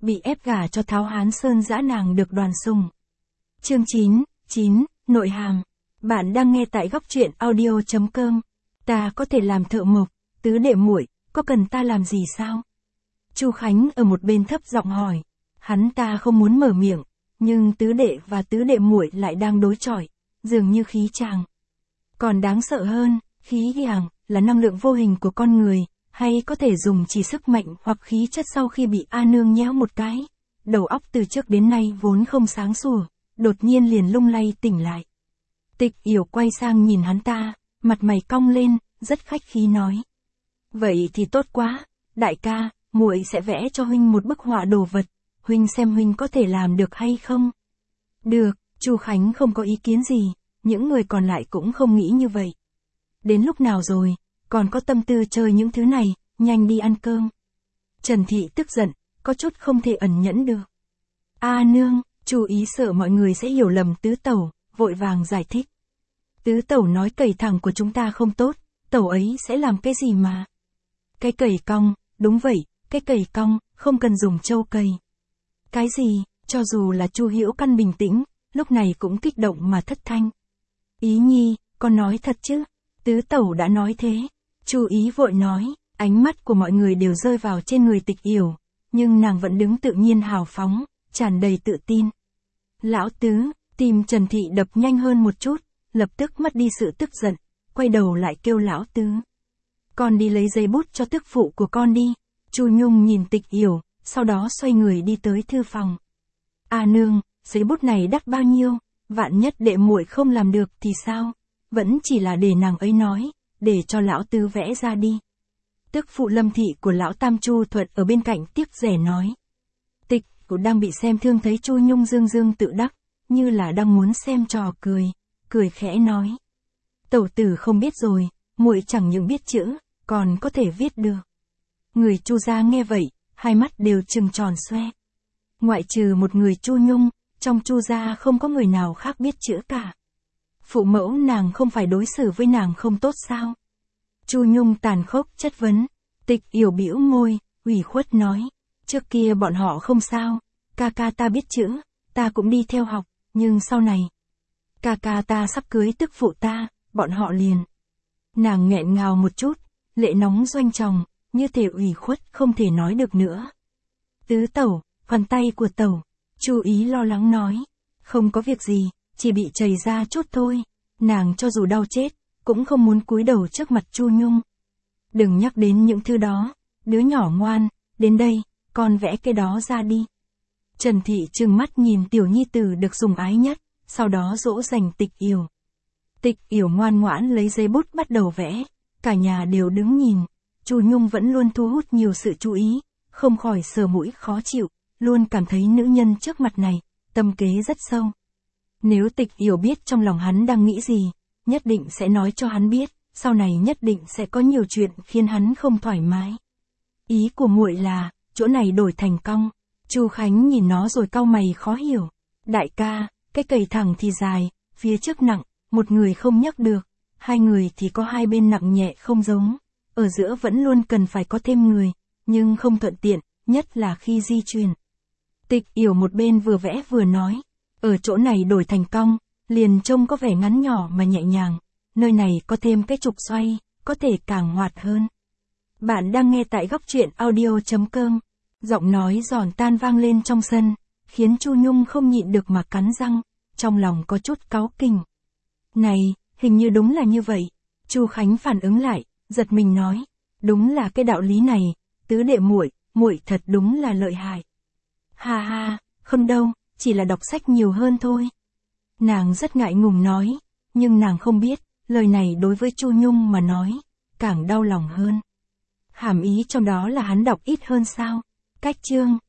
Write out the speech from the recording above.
bị ép gả cho Tháo Hán Sơn dã nàng được đoàn sùng. Chương 9, nội hàm. Bạn đang nghe tại góc truyện audio.com. Ta có thể làm thợ mộc, tứ đệ muội, có cần ta làm gì sao? Chu Khánh ở một bên thấp giọng hỏi. Hắn ta không muốn mở miệng, nhưng tứ đệ và tứ đệ muội lại đang đối chọi, dường như khí chàng. Còn đáng sợ hơn, khí chàng là năng lượng vô hình của con người, hay có thể dùng chỉ sức mạnh hoặc khí chất sau khi bị A Nương nhéo một cái. Đầu óc từ trước đến nay vốn không sáng sủa, đột nhiên liền lung lay tỉnh lại. Tịch Yểu quay sang nhìn hắn ta, mặt mày cong lên, rất khách khí nói. Vậy thì tốt quá, đại ca, muội sẽ vẽ cho huynh một bức họa đồ vật, huynh xem huynh có thể làm được hay không? Được, Chu Khánh không có ý kiến gì, những người còn lại cũng không nghĩ như vậy. Đến lúc nào rồi, còn có tâm tư chơi những thứ này, nhanh đi ăn cơm. Trần Thị tức giận, có chút không thể ẩn nhẫn được. A Nương, chú ý sợ mọi người sẽ hiểu lầm tứ tẩu, vội vàng giải thích. Tứ tẩu nói cầy thẳng của chúng ta không tốt, tẩu ấy sẽ làm cái gì mà? Cái cầy cong, đúng vậy, cái cầy cong, không cần dùng trâu cầy. Cái gì, cho dù là Chu Hiểu Căn bình tĩnh, lúc này cũng kích động mà thất thanh. Ý nhi, con nói thật chứ? Tứ tẩu đã nói thế. Chu Ý vội nói, ánh mắt của mọi người đều rơi vào trên người Tịch Yểu, nhưng nàng vẫn đứng tự nhiên hào phóng, tràn đầy tự tin. Lão tứ, tim Trần Thị đập nhanh hơn một chút, lập tức mất đi sự tức giận, quay đầu lại kêu lão tứ. Con đi lấy giấy bút cho tức phụ của con đi. Chu Nhung nhìn Tịch Yểu, sau đó xoay người đi tới thư phòng. A Nương, giấy bút này đắt bao nhiêu, vạn nhất đệ muội không làm được thì sao? Vẫn chỉ là để nàng ấy nói, để cho lão tứ vẽ ra đi. Tức phụ Lâm Thị của lão Tam Chu Thuật ở bên cạnh tiếc rẻ nói. Tịch cũng đang bị xem thương thấy Chu Nhung dương dương tự đắc, như là đang muốn xem trò cười, cười khẽ nói. Tẩu tử không biết rồi, muội chẳng những biết chữ, còn có thể viết được. Người Chu gia nghe vậy, hai mắt đều trừng tròn xoe. Ngoại trừ một người Chu Nhung, trong Chu gia không có người nào khác biết chữ cả. Phụ mẫu nàng không phải đối xử với nàng không tốt sao? Chu Nhung tàn khốc chất vấn. Tịch Yểu bĩu môi, ủy khuất nói. Trước kia bọn họ không sao, ca ca ta biết chữ, ta cũng đi theo học, nhưng sau này, ca ca ta sắp cưới tức phụ ta, bọn họ liền. Nàng nghẹn ngào một chút, lệ nóng doanh tròng, như thể ủy khuất không thể nói được nữa. Tứ tẩu, bàn tay của tẩu, Chu Ý lo lắng nói. Không có việc gì, chỉ bị chảy ra chút thôi. Nàng cho dù đau chết, cũng không muốn cúi đầu trước mặt Chu Nhung. Đừng nhắc đến những thứ đó, đứa nhỏ ngoan, đến đây, con vẽ cái đó ra đi. Trần Thị trừng mắt nhìn tiểu nhi tử được sủng ái nhất, sau đó dỗ dành Tịch Yểu. Tịch Yểu ngoan ngoãn lấy giấy bút bắt đầu vẽ, cả nhà đều đứng nhìn. Chu Nhung vẫn luôn thu hút nhiều sự chú ý, không khỏi sờ mũi khó chịu, luôn cảm thấy nữ nhân trước mặt này, tâm kế rất sâu. Nếu Tịch Yểu biết trong lòng hắn đang nghĩ gì, nhất định sẽ nói cho hắn biết, sau này nhất định sẽ có nhiều chuyện khiến hắn không thoải mái. Ý của muội là, chỗ này đổi thành cong. Chu Khánh nhìn nó rồi cau mày khó hiểu. Đại ca, cái cầy thẳng thì dài, phía trước nặng, một người không nhấc được, hai người thì có hai bên nặng nhẹ không giống. Ở giữa vẫn luôn cần phải có thêm người, nhưng không thuận tiện, nhất là khi di chuyển. Tịch Yểu một bên vừa vẽ vừa nói. Ở chỗ này đổi thành cong, liền trông có vẻ ngắn nhỏ mà nhẹ nhàng. Nơi này có thêm cái trục xoay, có thể càng hoạt hơn. Bạn đang nghe tại góc truyện audio.com. Giọng nói giòn tan vang lên trong sân, khiến Chu Nhung không nhịn được mà cắn răng, trong lòng có chút cáu kỉnh. Này, hình như đúng là như vậy. Chu Khánh phản ứng lại, giật mình nói. Đúng là cái đạo lý này, tứ đệ muội, muội thật đúng là lợi hại. Ha ha, không đâu, chỉ là đọc sách nhiều hơn thôi. Nàng rất ngại ngùng nói, nhưng nàng không biết, lời này đối với Chu Nhung mà nói, càng đau lòng hơn. Hàm ý trong đó là hắn đọc ít hơn sao? Cách chương,